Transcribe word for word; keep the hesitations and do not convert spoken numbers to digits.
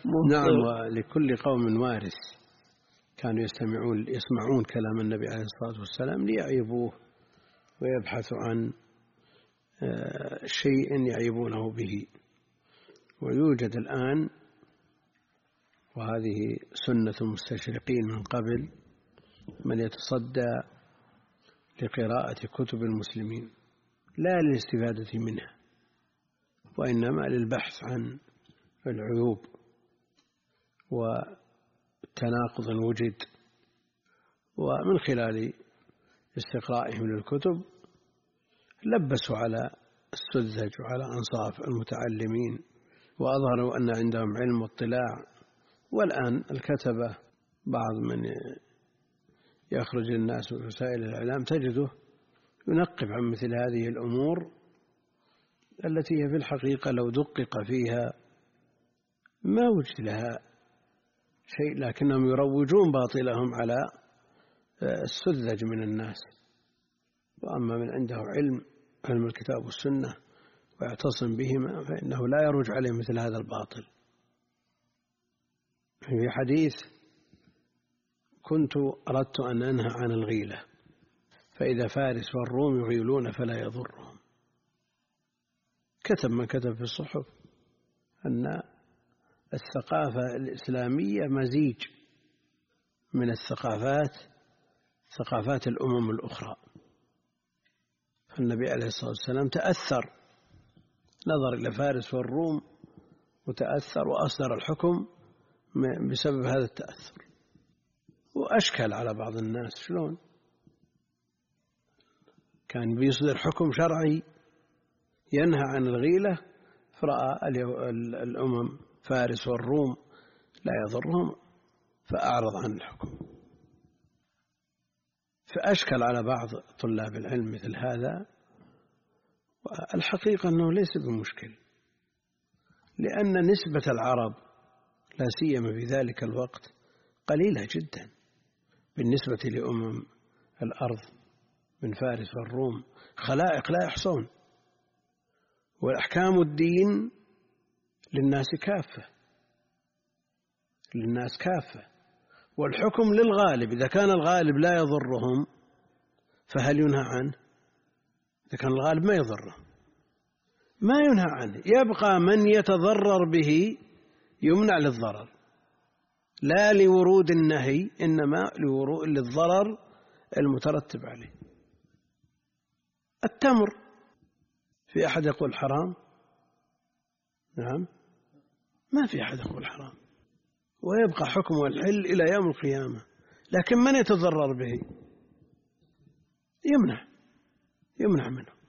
نعم، ولكل قوم وارث كانوا يستمعون يسمعون كلام النبي عليه الصلاة والسلام ليعيبوه ويبحثوا عن شيء يعيبونه به. ويوجد الآن، وهذه سنة المستشرقين من قبل، من يتصدى لقراءة كتب المسلمين لا للاستفادة منها وإنما للبحث عن العيوب وتناقض وجد، ومن خلال استقرائهم للكتب لبسوا على السذج وعلى أنصاف المتعلمين وأظهروا أن عندهم علم واطلاع. والآن الكتبة بعض من يخرج الناس في وسائل الإعلام تجده ينقب عن مثل هذه الأمور التي هي في الحقيقة لو دقق فيها ما وجد لها شيء، لكنهم يروجون باطلهم على السذج من الناس. وأما من عنده علم علم الكتاب والسنة ويعتصم بهما فإنه لا يروج عليه مثل هذا الباطل. في حديث: كنت أردت أن أنهى عن الغيلة، فإذا فارس والروم يغيلون فلا يضرهم. كتب من كتب في الصحف أن الثقافة الإسلامية مزيج من الثقافات ثقافات الأمم الأخرى. فالنبي عليه الصلاة والسلام تأثر، نظر إلى فارس والروم وتأثر وأصدر الحكم بسبب هذا التأثر. وأشكل على بعض الناس شلون كان بيصدر حكم شرعي ينهى عن الغيلة، فرأى الأمم فارس والروم لا يضرهم فأعرض عن الحكم. فأشكل على بعض طلاب العلم مثل هذا. والحقيقة أنه ليس بمشكل، لأن نسبة العرب لا سيما في ذلك الوقت قليلة جدا بالنسبة لأمم الأرض من فارس والروم، خلائق لا يحصون. والأحكام الدين للناس كافة للناس كافة والحكم للغالب. إذا كان الغالب لا يضرهم فهل ينهى عنه؟ إذا كان الغالب ما يضره ما ينهى عنه، يبقى من يتضرر به يمنع للضرر، لا لورود النهي إنما لورود للضرر المترتب عليه. التمر، في أحد يقول حرام؟ نعم، ما في أحد يقول حرام، ويبقى حكمه الحل إلى يوم القيامة. لكن من يتضرر به يمنع يمنع منه.